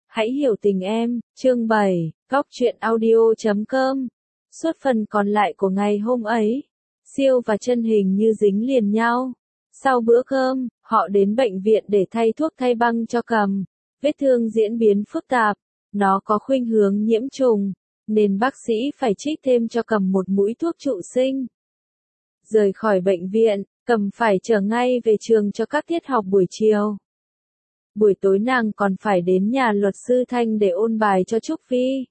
Hãy hiểu tình em, chương 7, góc truyện audio.com. Suốt phần còn lại của ngày hôm ấy, Siêu và Chân hình như dính liền nhau. Sau bữa cơm, họ đến bệnh viện để thay thuốc thay băng cho Cầm. Vết thương diễn biến phức tạp, nó có khuynh hướng nhiễm trùng, nên bác sĩ phải trích thêm cho Cầm một mũi thuốc trụ sinh. Rời khỏi bệnh viện, Cầm phải trở ngay về trường cho các tiết học buổi chiều. Buổi tối nàng còn phải đến nhà luật sư Thanh để ôn bài cho Trúc Vi.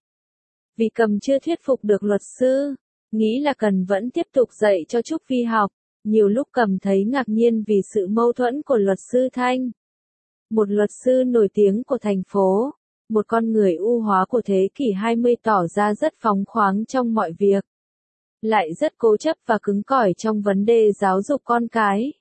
Vì Cầm chưa thuyết phục được luật sư, nghĩ là cần vẫn tiếp tục dạy cho Trúc Vi học. Nhiều lúc Cầm thấy ngạc nhiên vì sự mâu thuẫn của luật sư Thanh. Một luật sư nổi tiếng của thành phố, một con người ưu hóa của thế kỷ 20 tỏ ra rất phóng khoáng trong mọi việc. Lại rất cố chấp và cứng cỏi trong vấn đề giáo dục con cái.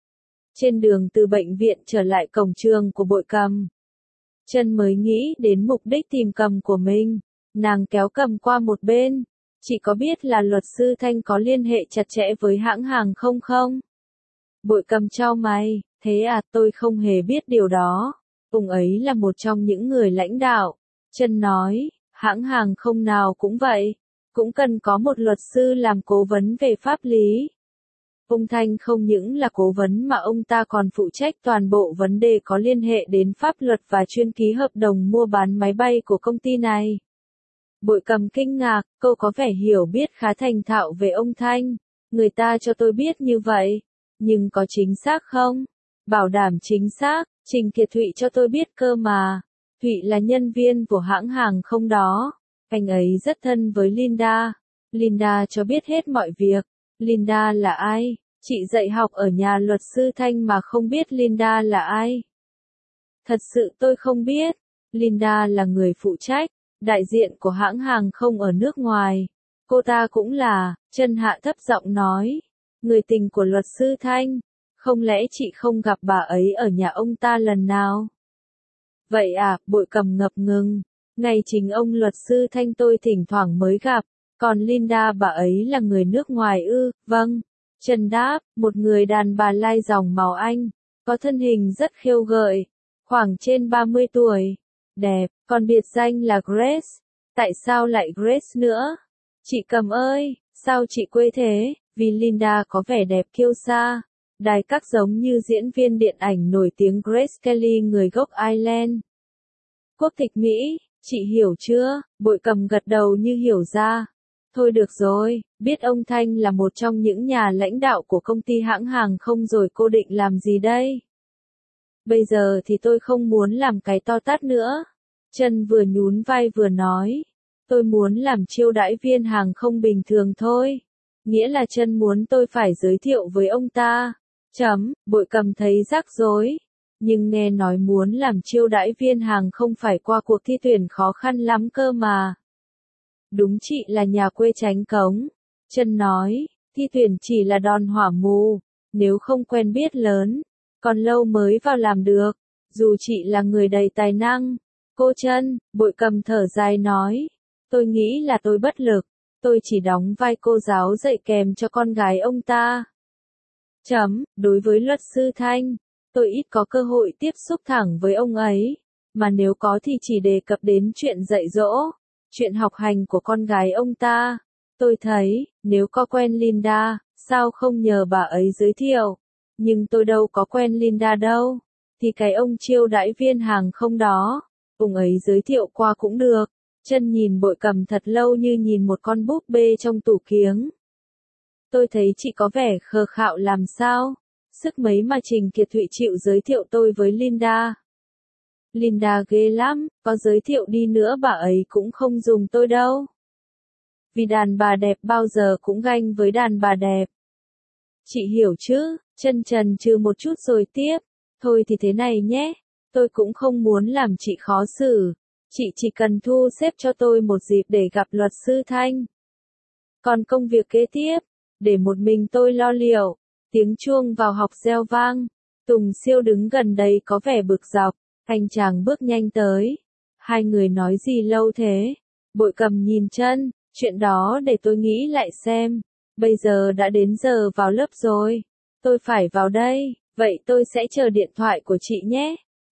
Trên đường từ bệnh viện trở lại cổng trường của Bội Cầm, Chân mới nghĩ đến mục đích tìm Cầm của mình. Nàng kéo Cầm qua một bên. Chị có biết là luật sư Thanh có liên hệ chặt chẽ với hãng hàng không không? Bội Cầm chau mày, thế à, tôi không hề biết điều đó. Ông ấy là một trong những người lãnh đạo. Chân nói, hãng hàng không nào cũng vậy, cũng cần có một luật sư làm cố vấn về pháp lý. Ông Thanh không những là cố vấn mà ông ta còn phụ trách toàn bộ vấn đề có liên hệ đến pháp luật và chuyên ký hợp đồng mua bán máy bay của công ty này. Bội Cầm kinh ngạc, cô có vẻ hiểu biết khá thành thạo về ông Thanh. Người ta cho tôi biết như vậy, nhưng có chính xác không? Bảo đảm chính xác, Trình Kiệt Thụy cho tôi biết cơ mà. Thụy là nhân viên của hãng hàng không đó. Anh ấy rất thân với Linda. Linda cho biết hết mọi việc. Linda là ai? Chị dạy học ở nhà luật sư Thanh mà không biết Linda là ai? Thật sự tôi không biết. Linda là người phụ trách, đại diện của hãng hàng không ở nước ngoài. Cô ta cũng là, Chân hạ thấp giọng nói, người tình của luật sư Thanh. Không lẽ chị không gặp bà ấy ở nhà ông ta lần nào? Vậy à, Bội Cầm ngập ngừng. Ngay chính ông luật sư Thanh tôi thỉnh thoảng mới gặp. Còn Linda bà ấy là người nước ngoài ư? Vâng. Chân đáp, một người đàn bà lai dòng màu Anh, có thân hình rất khêu gợi, khoảng trên 30 tuổi, đẹp, còn biệt danh là Grace. Tại sao lại Grace nữa? Chị Cầm ơi, sao chị quê thế? Vì Linda có vẻ đẹp kiêu sa, đài các giống như diễn viên điện ảnh nổi tiếng Grace Kelly người gốc Ireland. Quốc tịch Mỹ, chị hiểu chưa? Bội Cầm gật đầu như hiểu ra. Thôi được rồi, biết ông Thanh là một trong những nhà lãnh đạo của công ty hãng hàng không rồi cô định làm gì đây? Bây giờ thì tôi không muốn làm cái to tát nữa. Chân vừa nhún vai vừa nói. Tôi muốn làm chiêu đãi viên hàng không bình thường thôi. Nghĩa là Chân muốn tôi phải giới thiệu với ông ta. Bội Cầm thấy rắc rối. Nhưng nghe nói muốn làm chiêu đãi viên hàng không phải qua cuộc thi tuyển khó khăn lắm cơ mà. Đúng chị là nhà quê Chánh Cống. Chân nói, thi tuyển chỉ là đòn hỏa mù, nếu không quen biết lớn, còn lâu mới vào làm được, dù chị là người đầy tài năng. Cô Chân, Bội Cầm thở dài nói, tôi nghĩ là tôi bất lực, tôi chỉ đóng vai cô giáo dạy kèm cho con gái ông ta. Đối với luật sư Thanh, tôi ít có cơ hội tiếp xúc thẳng với ông ấy, mà nếu có thì chỉ đề cập đến chuyện dạy dỗ. Chuyện học hành của con gái ông ta. Tôi thấy, nếu có quen Linda, sao không nhờ bà ấy giới thiệu? Nhưng tôi đâu có quen Linda đâu. Thì cái ông chiêu đãi viên hàng không đó, ông ấy giới thiệu qua cũng được. Chân nhìn Bội Cầm thật lâu như nhìn một con búp bê trong tủ kiếng. Tôi thấy chị có vẻ khờ khạo làm sao? Sức mấy mà Trình Kiệt Thụy chịu giới thiệu tôi với Linda. Linda ghê lắm, có giới thiệu đi nữa bà ấy cũng không dùng tôi đâu. Vì đàn bà đẹp bao giờ cũng ganh với đàn bà đẹp. Chị hiểu chứ? Chân chần chừ một chút rồi tiếp. Thôi thì thế này nhé, tôi cũng không muốn làm chị khó xử. Chị chỉ cần thu xếp cho tôi một dịp để gặp luật sư Thanh. Còn công việc kế tiếp, để một mình tôi lo liệu. Tiếng chuông vào học reo vang. Tùng Siêu đứng gần đây có vẻ bực dọc. Anh chàng bước nhanh tới. Hai người nói gì lâu thế? Bội Cầm nhìn Chân, chuyện đó để tôi nghĩ lại xem. Bây giờ đã đến giờ vào lớp rồi. Tôi phải vào đây, vậy tôi sẽ chờ điện thoại của chị nhé.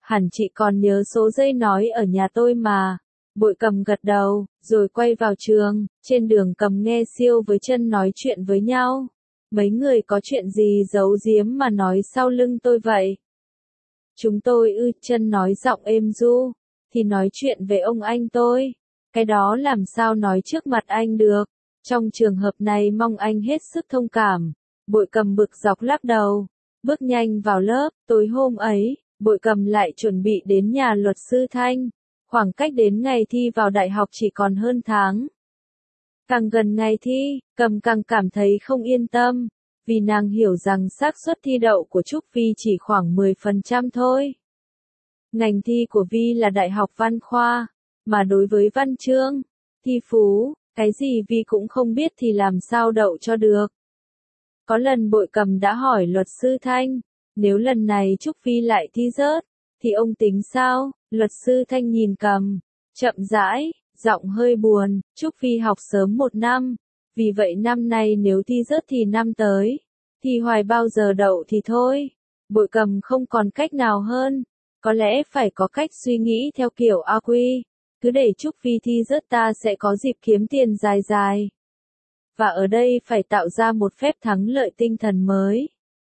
hẳn chị còn nhớ số dây nói ở nhà tôi mà. Bội Cầm gật đầu, rồi quay vào trường, trên đường Cầm nghe Siêu với Chân nói chuyện với nhau. Mấy người có chuyện gì giấu giếm mà nói sau lưng tôi vậy? Chúng tôi Chân nói giọng êm ru, thì nói chuyện về ông anh tôi. Cái đó làm sao nói trước mặt anh được, trong trường hợp này mong anh hết sức thông cảm. Bội Cầm bực dọc lắc đầu, bước nhanh vào lớp. Tối hôm ấy, Bội Cầm lại chuẩn bị đến nhà luật sư Thanh. Khoảng cách đến ngày thi vào đại học chỉ còn hơn tháng. Càng gần ngày thi, Cầm càng cảm thấy không yên tâm, vì nàng hiểu rằng xác suất thi đậu của Trúc Vi chỉ khoảng 10% thôi. Ngành thi của Vi là Đại học Văn khoa, mà đối với văn chương, thi phú, cái gì Vi cũng không biết thì làm sao đậu cho được. Có lần Bội Cầm đã hỏi luật sư Thanh, nếu lần này Trúc Vi lại thi rớt, thì ông tính sao? Luật sư Thanh nhìn Cầm, chậm rãi, giọng hơi buồn, Trúc Vi học sớm 1 năm, vì vậy năm nay nếu thi rớt thì năm tới, thi hoài bao giờ đậu thì thôi. Bội Cầm không còn cách nào hơn, có lẽ phải có cách suy nghĩ theo kiểu AQ, cứ để Trúc Vi thi rớt ta sẽ có dịp kiếm tiền dài dài. Và ở đây phải tạo ra một phép thắng lợi tinh thần mới.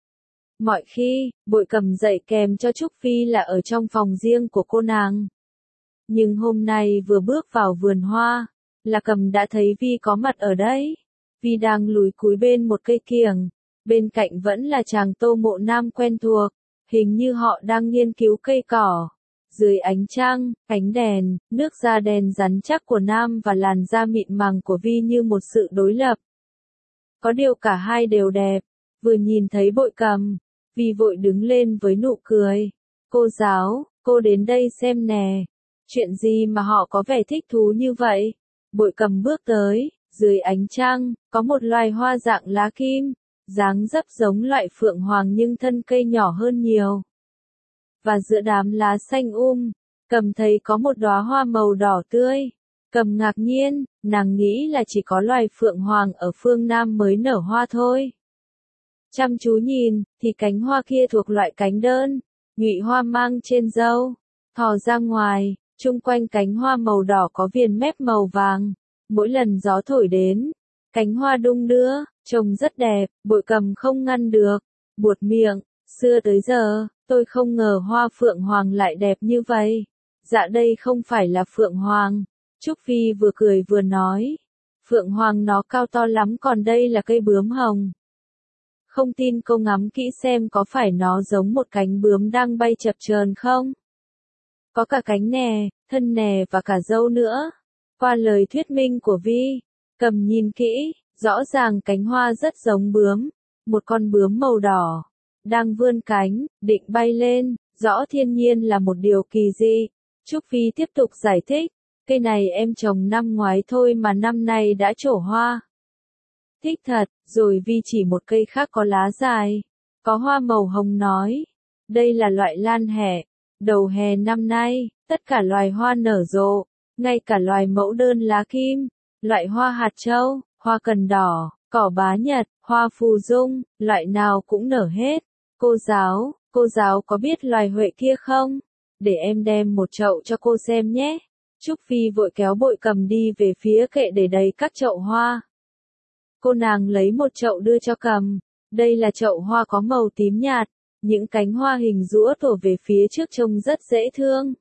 Mọi khi, Bội Cầm dạy kèm cho Trúc Vi là ở trong phòng riêng của cô nàng. Nhưng hôm nay vừa bước vào vườn hoa, là Cầm đã thấy Vi có mặt ở đấy. Vi đang lúi cúi bên một cây kiểng, bên cạnh vẫn là chàng Tô Mộ Nam quen thuộc, hình như họ đang nghiên cứu cây cỏ. Dưới ánh trăng, ánh đèn, nước da đen rắn chắc của Nam và làn da mịn màng của Vi như một sự đối lập. Có điều cả hai đều đẹp. Vừa nhìn thấy Bội Cầm, Vi vội đứng lên với nụ cười. Cô giáo, cô đến đây xem nè. Chuyện gì mà họ có vẻ thích thú như vậy? Bội Cầm bước tới, dưới ánh trăng, có một loài hoa dạng lá kim, dáng dấp giống loại phượng hoàng nhưng thân cây nhỏ hơn nhiều. Và giữa đám lá xanh Cầm thấy có một đóa hoa màu đỏ tươi. Cầm ngạc nhiên, nàng nghĩ là chỉ có loài phượng hoàng ở phương Nam mới nở hoa thôi. Chăm chú nhìn, thì cánh hoa kia thuộc loại cánh đơn, nhụy hoa mang trên râu, thò ra ngoài, chung quanh cánh hoa màu đỏ có viền mép màu vàng. Mỗi lần gió thổi đến, cánh hoa đung đưa, trông rất đẹp. Bội Cầm không ngăn được, buột miệng, xưa tới giờ, tôi không ngờ hoa phượng hoàng lại đẹp như vậy. Dạ đây không phải là phượng hoàng. Trúc Vi vừa cười vừa nói. Phượng hoàng nó cao to lắm, còn đây là cây bướm hồng. Không tin cô ngắm kỹ xem có phải nó giống một cánh bướm đang bay chập chờn không? Có cả cánh nè, thân nè và cả râu nữa. Qua lời thuyết minh của Vi, Cầm nhìn kỹ, rõ ràng cánh hoa rất giống bướm. Một con bướm màu đỏ, đang vươn cánh, định bay lên, rõ thiên nhiên là một điều kỳ dị. Trúc Vi tiếp tục giải thích, cây này em trồng năm ngoái thôi mà năm nay đã trổ hoa. Thích thật, rồi Vi chỉ một cây khác có lá dài, có hoa màu hồng nói. Đây là loại lan hẹ, đầu hè năm nay, tất cả loài hoa nở rộ, ngay cả loài mẫu đơn lá kim, loại hoa hạt châu, hoa cần đỏ, cỏ bá nhật, hoa phù dung, loại nào cũng nở hết. Cô giáo có biết loài huệ kia không? Để em đem một chậu cho cô xem nhé. Trúc Vi vội kéo Bội Cầm đi về phía kệ để đầy các chậu hoa. Cô nàng lấy một chậu đưa cho Cầm. Đây là chậu hoa có màu tím nhạt, những cánh hoa hình rũa tổ về phía trước trông rất dễ thương.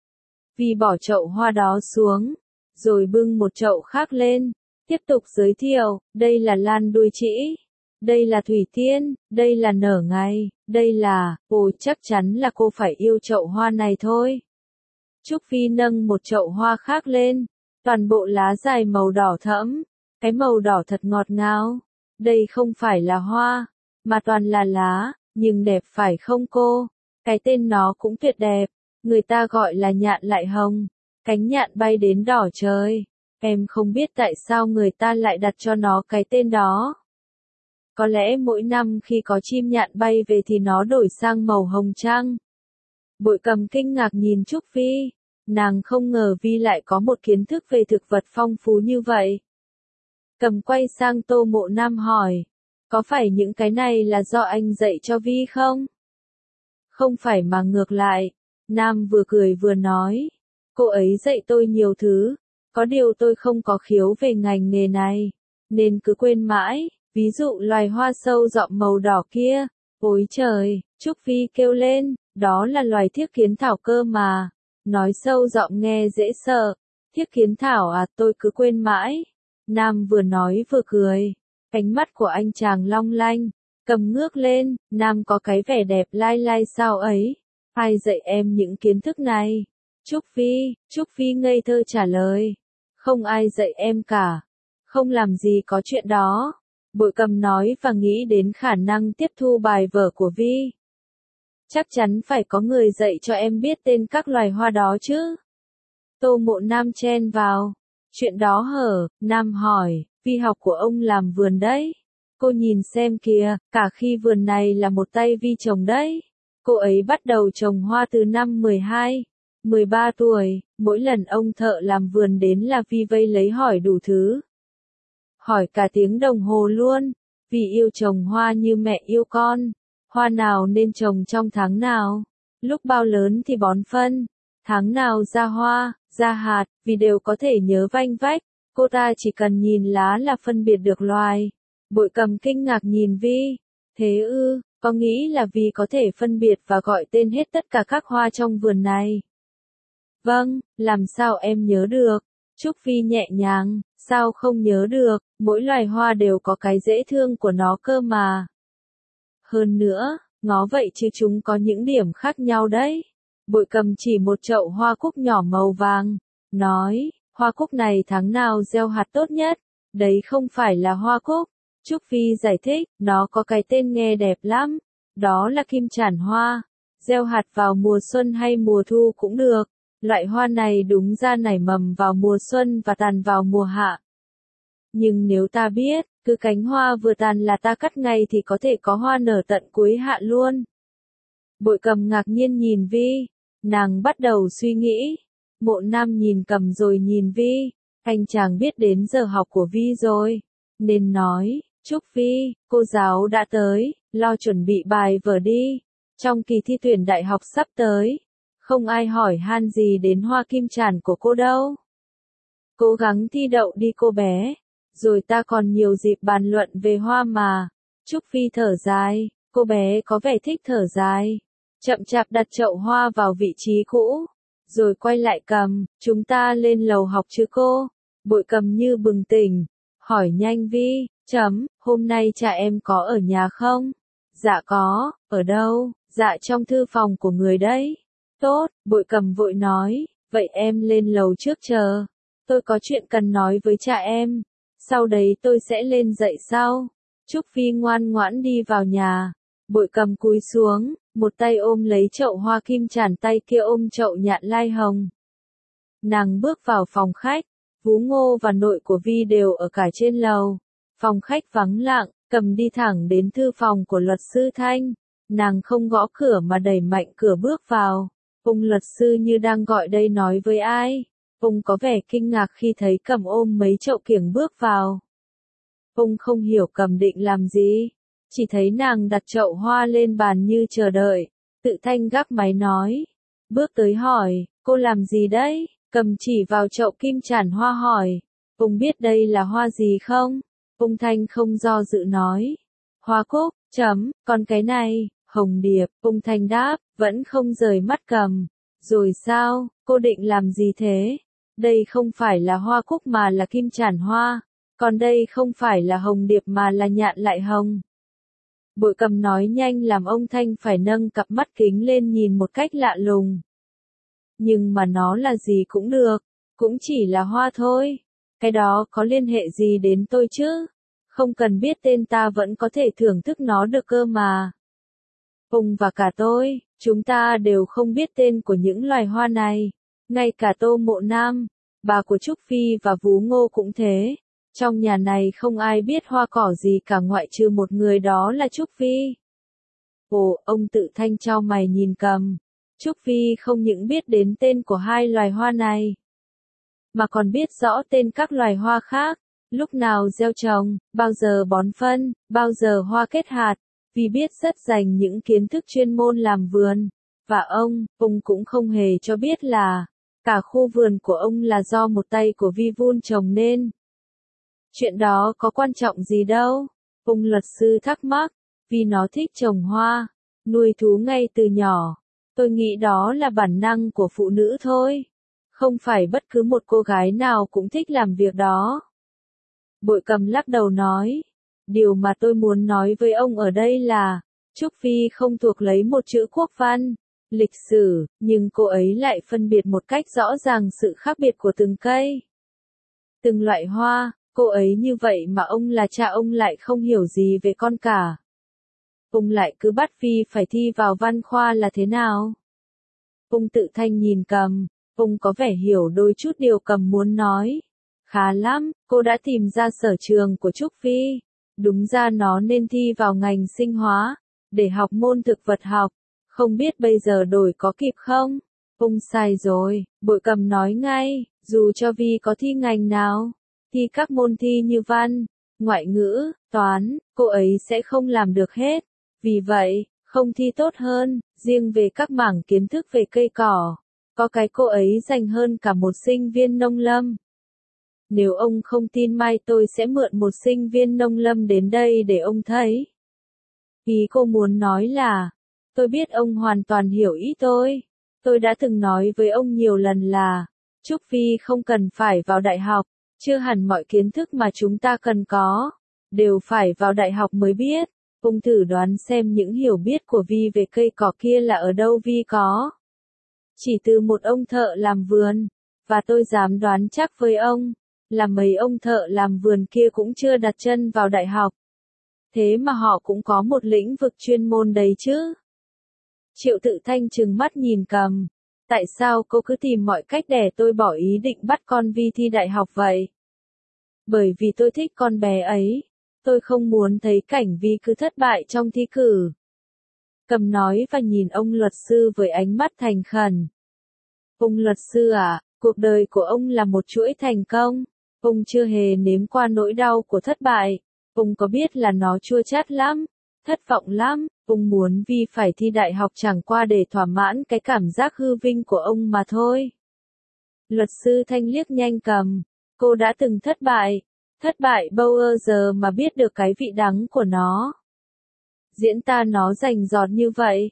Vi bỏ chậu hoa đó xuống, rồi bưng một chậu khác lên, tiếp tục giới thiệu, đây là lan đuôi trĩ, đây là thủy tiên, đây là nở ngày, đây là, ôi chắc chắn là cô phải yêu chậu hoa này thôi. Trúc Vi nâng một chậu hoa khác lên, toàn bộ lá dài màu đỏ thẫm, cái màu đỏ thật ngọt ngào. Đây không phải là hoa, mà toàn là lá, nhưng đẹp phải không cô? Cái tên nó cũng tuyệt đẹp, người ta gọi là nhạn lại hồng, cánh nhạn bay đến đỏ trời. Em không biết tại sao người ta lại đặt cho nó cái tên đó. Có lẽ mỗi năm khi có chim nhạn bay về thì nó đổi sang màu hồng chăng? Bội Cầm kinh ngạc nhìn Trúc Vi, nàng không ngờ Vi lại có một kiến thức về thực vật phong phú như vậy. Cầm quay sang Tô Mộ Nam hỏi, có phải những cái này là do anh dạy cho Vi không? Không phải mà ngược lại, Nam vừa cười vừa nói, cô ấy dạy tôi nhiều thứ, có điều tôi không có khiếu về ngành nghề này, nên cứ quên mãi, ví dụ loài hoa sâu rậm màu đỏ kia. Ôi trời, Trúc Phi kêu lên, đó là loài thiếc kiến thảo cơ mà. Nói sâu rậm nghe dễ sợ, thiếc kiến thảo à, tôi cứ quên mãi. Nam vừa nói vừa cười, ánh mắt của anh chàng long lanh, cầm ngước lên, Nam có cái vẻ đẹp lai lai sao ấy. Ai dạy em những kiến thức này? Trúc Phi ngây thơ trả lời. Không ai dạy em cả. Không làm gì có chuyện đó. Bội Cầm nói và nghĩ đến khả năng tiếp thu bài vở của Vi. Chắc chắn phải có người dạy cho em biết tên các loài hoa đó chứ. Tô Mộ Nam chen vào. Chuyện đó hở, Nam hỏi, Vi học của ông làm vườn đấy. Cô nhìn xem kìa, cả khi vườn này là một tay Vi trồng đấy. Cô ấy bắt đầu trồng hoa từ năm 12, 13 tuổi, mỗi lần ông thợ làm vườn đến là Vi vây lấy hỏi đủ thứ. Hỏi cả tiếng đồng hồ luôn, vì yêu trồng hoa như mẹ yêu con. Hoa nào nên trồng trong tháng nào? Lúc bao lớn thì bón phân? Tháng nào ra hoa, ra hạt, vì đều có thể nhớ vanh vách. Cô ta chỉ cần nhìn lá là phân biệt được loài. Bội Cầm kinh ngạc nhìn Vi. Thế ư, có nghĩ là vì có thể phân biệt và gọi tên hết tất cả các hoa trong vườn này? Vâng, làm sao em nhớ được? Trúc Phi nhẹ nhàng, sao không nhớ được, mỗi loài hoa đều có cái dễ thương của nó cơ mà. Hơn nữa, ngó vậy chứ chúng có những điểm khác nhau đấy. Bội Cầm chỉ một chậu hoa cúc nhỏ màu vàng, nói, hoa cúc này tháng nào gieo hạt tốt nhất? Đấy không phải là hoa cúc. Trúc Phi giải thích, nó có cái tên nghe đẹp lắm. Đó là kim chản hoa. Gieo hạt vào mùa xuân hay mùa thu cũng được. Loại hoa này đúng ra nảy mầm vào mùa xuân và tàn vào mùa hạ. Nhưng nếu ta biết, cứ cánh hoa vừa tàn là ta cắt ngay thì có thể có hoa nở tận cuối hạ luôn. Bội Cầm ngạc nhiên nhìn Vi. Nàng bắt đầu suy nghĩ. Mộ Nam nhìn Cầm rồi nhìn Vi. Anh chàng biết đến giờ học của Vi rồi. Nên nói, Trúc Phi, cô giáo đã tới, lo chuẩn bị bài vở đi. Trong kỳ thi tuyển đại học sắp tới, không ai hỏi han gì đến hoa kim chản của cô đâu. Cố gắng thi đậu đi cô bé, rồi ta còn nhiều dịp bàn luận về hoa mà. Trúc Phi thở dài, cô bé có vẻ thích thở dài. Chậm chạp đặt chậu hoa vào vị trí cũ, rồi quay lại Cầm, chúng ta lên lầu học chứ cô? Bội Cầm như bừng tỉnh, hỏi nhanh Vi, hôm nay cha em có ở nhà không? Dạ có, ở đâu? Dạ trong thư phòng của người đấy. Tốt, Bội Cầm vội nói, vậy em lên lầu trước chờ. Tôi có chuyện cần nói với cha em. Sau đấy tôi sẽ lên dạy sau. Trúc Phi ngoan ngoãn đi vào nhà. Bội Cầm cúi xuống, một tay ôm lấy chậu hoa kim chản, tay kia ôm chậu nhạn lai hồng. Nàng bước vào phòng khách. Vú Ngô và nội của Vi đều ở cả trên lầu. Phòng khách vắng lặng, Cầm đi thẳng đến thư phòng của luật sư Thanh. Nàng không gõ cửa mà đẩy mạnh cửa bước vào. Ông luật sư như đang gọi đây nói với ai. Ông có vẻ kinh ngạc khi thấy Cầm ôm mấy chậu kiểng bước vào. Ông không hiểu Cầm định làm gì. Chỉ thấy nàng đặt chậu hoa lên bàn như chờ đợi. Tự Thanh gác máy nói. Bước tới hỏi, cô làm gì đấy? Cầm chỉ vào chậu kim chản hoa hỏi. Ông biết đây là hoa gì không? Ông Thanh không do dự nói. Hoa cúc, còn cái này, hồng điệp. Ông Thanh đáp, vẫn không rời mắt Cầm. Rồi sao, cô định làm gì thế? Đây không phải là hoa cúc mà là kim chản hoa. Còn đây không phải là hồng điệp mà là nhạn lại hồng. Bội Cầm nói nhanh làm ông Thanh phải nâng cặp mắt kính lên nhìn một cách lạ lùng. Nhưng mà nó là gì cũng được, cũng chỉ là hoa thôi. Cái đó có liên hệ gì đến tôi chứ? Không cần biết tên ta vẫn có thể thưởng thức nó được cơ mà. Ông và cả tôi, chúng ta đều không biết tên của những loài hoa này. Ngay cả Tô Mộ Nam, bà của Trúc Phi và Vú Ngô cũng thế. Trong nhà này không ai biết hoa cỏ gì cả ngoại trừ một người, đó là Trúc Phi. Ồ, ông Tự Thanh chau mày nhìn Cầm. Trúc Phi không những biết đến tên của hai loài hoa này, mà còn biết rõ tên các loài hoa khác, lúc nào gieo trồng, bao giờ bón phân, bao giờ hoa kết hạt, vì biết rất dành những kiến thức chuyên môn làm vườn. Và ông cũng không hề cho biết là, cả khu vườn của ông là do một tay của Vi vun trồng nên. Chuyện đó có quan trọng gì đâu, ông luật sư thắc mắc, vì nó thích trồng hoa, nuôi thú ngay từ nhỏ. Tôi nghĩ đó là bản năng của phụ nữ thôi. Không phải bất cứ một cô gái nào cũng thích làm việc đó. Bội Cầm lắc đầu nói, điều mà tôi muốn nói với ông ở đây là, Trúc Phi không thuộc lấy một chữ quốc văn, lịch sử, nhưng cô ấy lại phân biệt một cách rõ ràng sự khác biệt của từng cây, từng loại hoa. Cô ấy như vậy mà ông là cha ông lại không hiểu gì về con cả. Ông lại cứ bắt Phi phải thi vào văn khoa là thế nào? Ông Tự Thanh nhìn Cầm, ông có vẻ hiểu đôi chút điều Cầm muốn nói. Khá lắm, cô đã tìm ra sở trường của Trúc Phi. Đúng ra nó nên thi vào ngành sinh hóa, để học môn thực vật học. Không biết bây giờ đổi có kịp không? Ông sai rồi, Bội Cầm nói ngay, dù cho Vi có thi ngành nào, thi các môn thi như văn, ngoại ngữ, toán, cô ấy sẽ không làm được hết. Vì vậy, không thi tốt hơn, riêng về các mảng kiến thức về cây cỏ, có cái cô ấy dành hơn cả một sinh viên nông lâm. Nếu ông không tin mai tôi sẽ mượn một sinh viên nông lâm đến đây để ông thấy. Ý cô muốn nói là, tôi biết ông hoàn toàn hiểu ý tôi. Tôi đã từng nói với ông nhiều lần là, Trúc Phi không cần phải vào đại học, chưa hẳn mọi kiến thức mà chúng ta cần có, đều phải vào đại học mới biết. Ông thử đoán xem những hiểu biết của Vi về cây cỏ kia là ở đâu Vi có. Chỉ từ một ông thợ làm vườn, và tôi dám đoán chắc với ông, là mấy ông thợ làm vườn kia cũng chưa đặt chân vào đại học. Thế mà họ cũng có một lĩnh vực chuyên môn đấy chứ. Triệu Tự Thanh trừng mắt nhìn Cầm. Tại sao cô cứ tìm mọi cách để tôi bỏ ý định bắt con Vi thi đại học vậy? Bởi vì tôi thích con bé ấy. Tôi không muốn thấy cảnh Vi cứ thất bại trong thi cử. Cầm nói và nhìn ông luật sư với ánh mắt thành khẩn. Ông luật sư à, cuộc đời của ông là một chuỗi thành công. Ông chưa hề nếm qua nỗi đau của thất bại. Ông có biết là nó chua chát lắm, thất vọng lắm. Ông muốn Vi phải thi đại học chẳng qua để thỏa mãn cái cảm giác hư vinh của ông mà thôi. Luật sư Thanh liếc nhanh Cầm. Cô đã từng thất bại. Thất bại bao giờ mà biết được cái vị đắng của nó. Diễn ta nó rành rọt như vậy.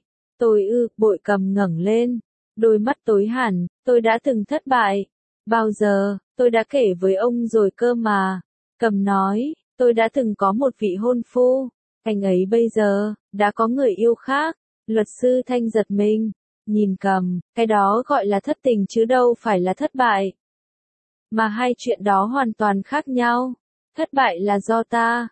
Bội Cầm ngẩng lên. Đôi mắt tối hẳn, tôi đã từng thất bại. Bao giờ, tôi đã kể với ông rồi cơ mà. Cầm nói, tôi đã từng có một vị hôn phu. Anh ấy bây giờ, đã có người yêu khác. Luật sư Thanh giật mình. Nhìn Cầm, cái đó gọi là thất tình chứ đâu phải là thất bại. Mà hai chuyện đó hoàn toàn khác nhau. Thất bại là do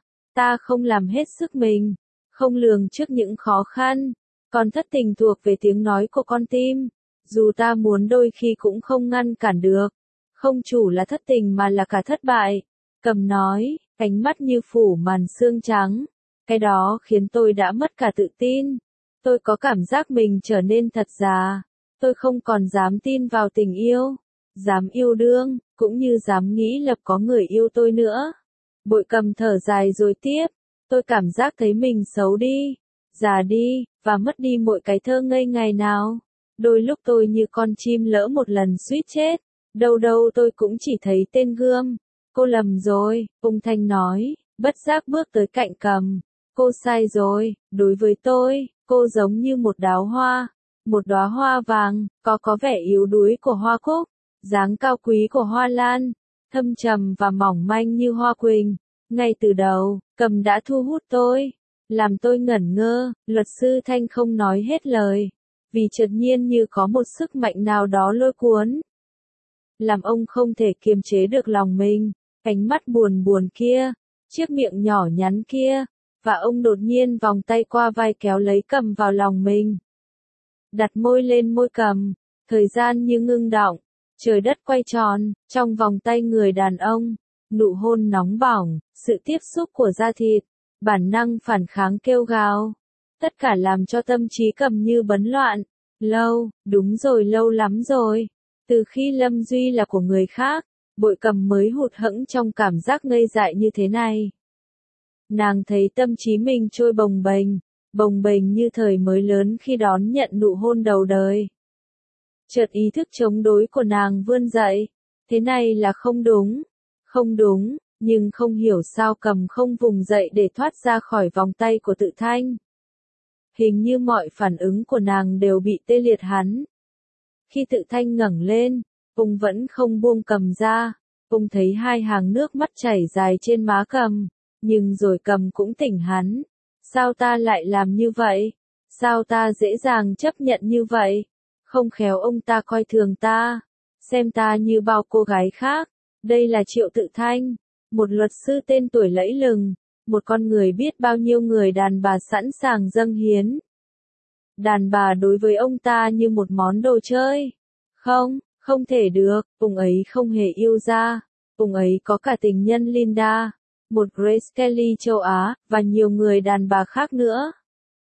ta không làm hết sức mình, không lường trước những khó khăn. Còn thất tình thuộc về tiếng nói của con tim. Dù ta muốn đôi khi cũng không ngăn cản được. Không chủ là thất tình mà là cả thất bại. Cầm nói, ánh mắt như phủ màn sương trắng. Cái đó khiến tôi đã mất cả tự tin. Tôi có cảm giác mình trở nên thật già. Tôi không còn dám tin vào tình yêu, dám yêu đương, cũng như dám nghĩ lập có người yêu tôi nữa. Bội Cầm thở dài rồi tiếp. Tôi cảm giác thấy mình xấu đi, già đi, và mất đi mọi cái thơ ngây ngày nào. Đôi lúc tôi như con chim lỡ một lần suýt chết. Đâu đâu tôi cũng chỉ thấy tên gươm. Cô lầm rồi, ông Thanh nói, bất giác bước tới cạnh Cầm. Cô sai rồi, đối với tôi, cô giống như một đóa hoa. Một đóa hoa vàng, có vẻ yếu đuối của hoa cúc, dáng cao quý của hoa lan, thâm trầm và mỏng manh như hoa quỳnh. Ngay từ đầu, Cầm đã thu hút tôi, làm tôi ngẩn ngơ. Luật sư Thanh không nói hết lời, vì chợt nhiên như có một sức mạnh nào đó lôi cuốn, làm ông không thể kiềm chế được lòng mình. Ánh mắt buồn buồn kia, chiếc miệng nhỏ nhắn kia, và ông đột nhiên vòng tay qua vai kéo lấy Cầm vào lòng mình. Đặt môi lên môi Cầm, thời gian như ngưng đọng, trời đất quay tròn, trong vòng tay người đàn ông, nụ hôn nóng bỏng, sự tiếp xúc của da thịt, bản năng phản kháng kêu gào. Tất cả làm cho tâm trí Cầm như bấn loạn. Lâu, đúng rồi, lâu lắm rồi. Từ khi Lâm Duy là của người khác, Bội Cầm mới hụt hẫng trong cảm giác ngây dại như thế này. Nàng thấy tâm trí mình trôi bồng bềnh, bồng bềnh như thời mới lớn khi đón nhận nụ hôn đầu đời. Chợt ý thức chống đối của nàng vươn dậy, thế này là không đúng, nhưng không hiểu sao Cầm không vùng dậy để thoát ra khỏi vòng tay của Tự Thanh. Hình như mọi phản ứng của nàng đều bị tê liệt hắn. Khi Tự Thanh ngẩng lên, ông vẫn không buông Cầm ra, ông thấy hai hàng nước mắt chảy dài trên má Cầm, nhưng rồi Cầm cũng tỉnh hắn. Sao ta lại làm như vậy? Sao ta dễ dàng chấp nhận như vậy? Không khéo ông ta coi thường ta, xem ta như bao cô gái khác. Đây là Triệu Tự Thanh, một luật sư tên tuổi lẫy lừng, một con người biết bao nhiêu người đàn bà sẵn sàng dâng hiến. Đàn bà đối với ông ta như một món đồ chơi. Không thể được, ông ấy không hề yêu ra. Ông ấy có cả tình nhân Linda, một Grace Kelly châu Á, và nhiều người đàn bà khác nữa.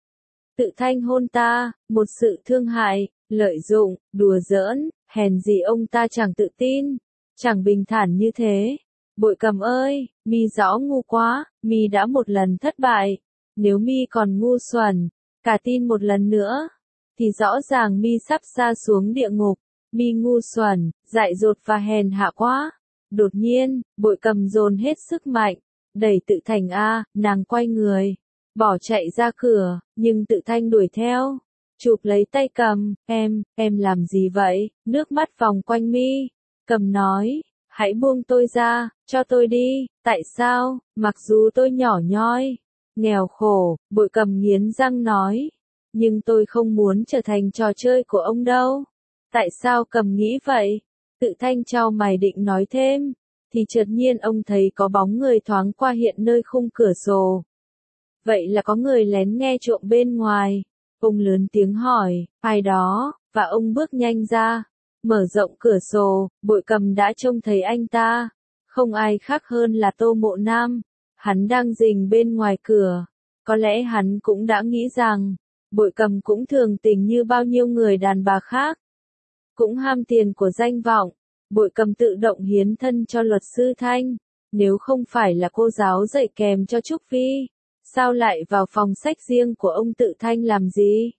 Tự Thanh hôn ta, một sự thương hại, lợi dụng, đùa giỡn, hèn gì ông ta chẳng tự tin, chẳng bình thản như thế. Bội Cầm ơi, mi rõ ngu quá, mi đã một lần thất bại. Nếu mi còn ngu xuẩn, cả tin một lần nữa, thì rõ ràng mi sắp sa xuống địa ngục. Mi ngu xuẩn, dại dột và hèn hạ quá. Đột nhiên, Bội Cầm dồn hết sức mạnh, đẩy Tự Thanh nàng quay người, bỏ chạy ra cửa, nhưng Tự Thanh đuổi theo, chụp lấy tay Cầm, em làm gì vậy? Nước mắt vòng quanh mi. Cầm nói, hãy buông tôi ra, cho tôi đi. Tại sao? Mặc dù tôi nhỏ nhoi, nghèo khổ, Bội Cầm nghiến răng nói, nhưng tôi không muốn trở thành trò chơi của ông đâu. Tại sao Cầm nghĩ vậy? Tự Thanh chau mày định nói thêm, thì chợt nhiên ông thấy có bóng người thoáng qua hiện nơi khung cửa sổ. Vậy là có người lén nghe trộm bên ngoài. Ông lớn tiếng hỏi, ai đó, và ông bước nhanh ra, mở rộng cửa sổ, Bội Cầm đã trông thấy anh ta. Không ai khác hơn là Tô Mộ Nam. Hắn đang rình bên ngoài cửa. Có lẽ hắn cũng đã nghĩ rằng, Bội Cầm cũng thường tình như bao nhiêu người đàn bà khác. Cũng ham tiền của danh vọng. Bội Cầm tự động hiến thân cho luật sư Thanh. Nếu không phải là cô giáo dạy kèm cho Trúc Vi, sao lại vào phòng sách riêng của ông Tự Thanh làm gì?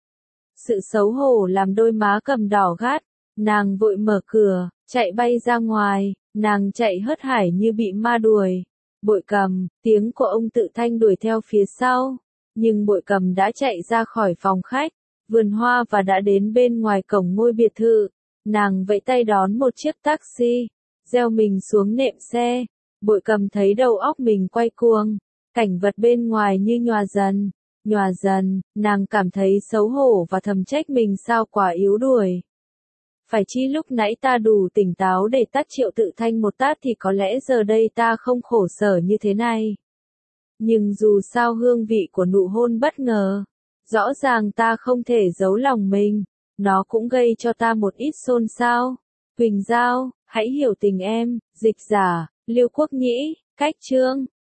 Sự xấu hổ làm đôi má Cầm đỏ gắt. Nàng vội mở cửa, chạy bay ra ngoài. Nàng chạy hớt hải như bị ma đuổi. Bội Cầm, tiếng của ông Tự Thanh đuổi theo phía sau. Nhưng Bội Cầm đã chạy ra khỏi phòng khách, vườn hoa và đã đến bên ngoài cổng ngôi biệt thự. Nàng vẫy tay đón một chiếc taxi, gieo mình xuống nệm xe. Bội Cầm thấy đầu óc mình quay cuồng, cảnh vật bên ngoài như nhòa dần, nàng cảm thấy xấu hổ và thầm trách mình sao quá yếu đuối. Phải chi lúc nãy ta đủ tỉnh táo để tát Triệu Tự Thanh một tát thì có lẽ giờ đây ta không khổ sở như thế này. Nhưng dù sao hương vị của nụ hôn bất ngờ, rõ ràng ta không thể giấu lòng mình, nó cũng gây cho ta một ít xôn xao. Huỳnh Giao, hãy hiểu tình em, dịch giả, Liêu Quốc Nhĩ, cách chương.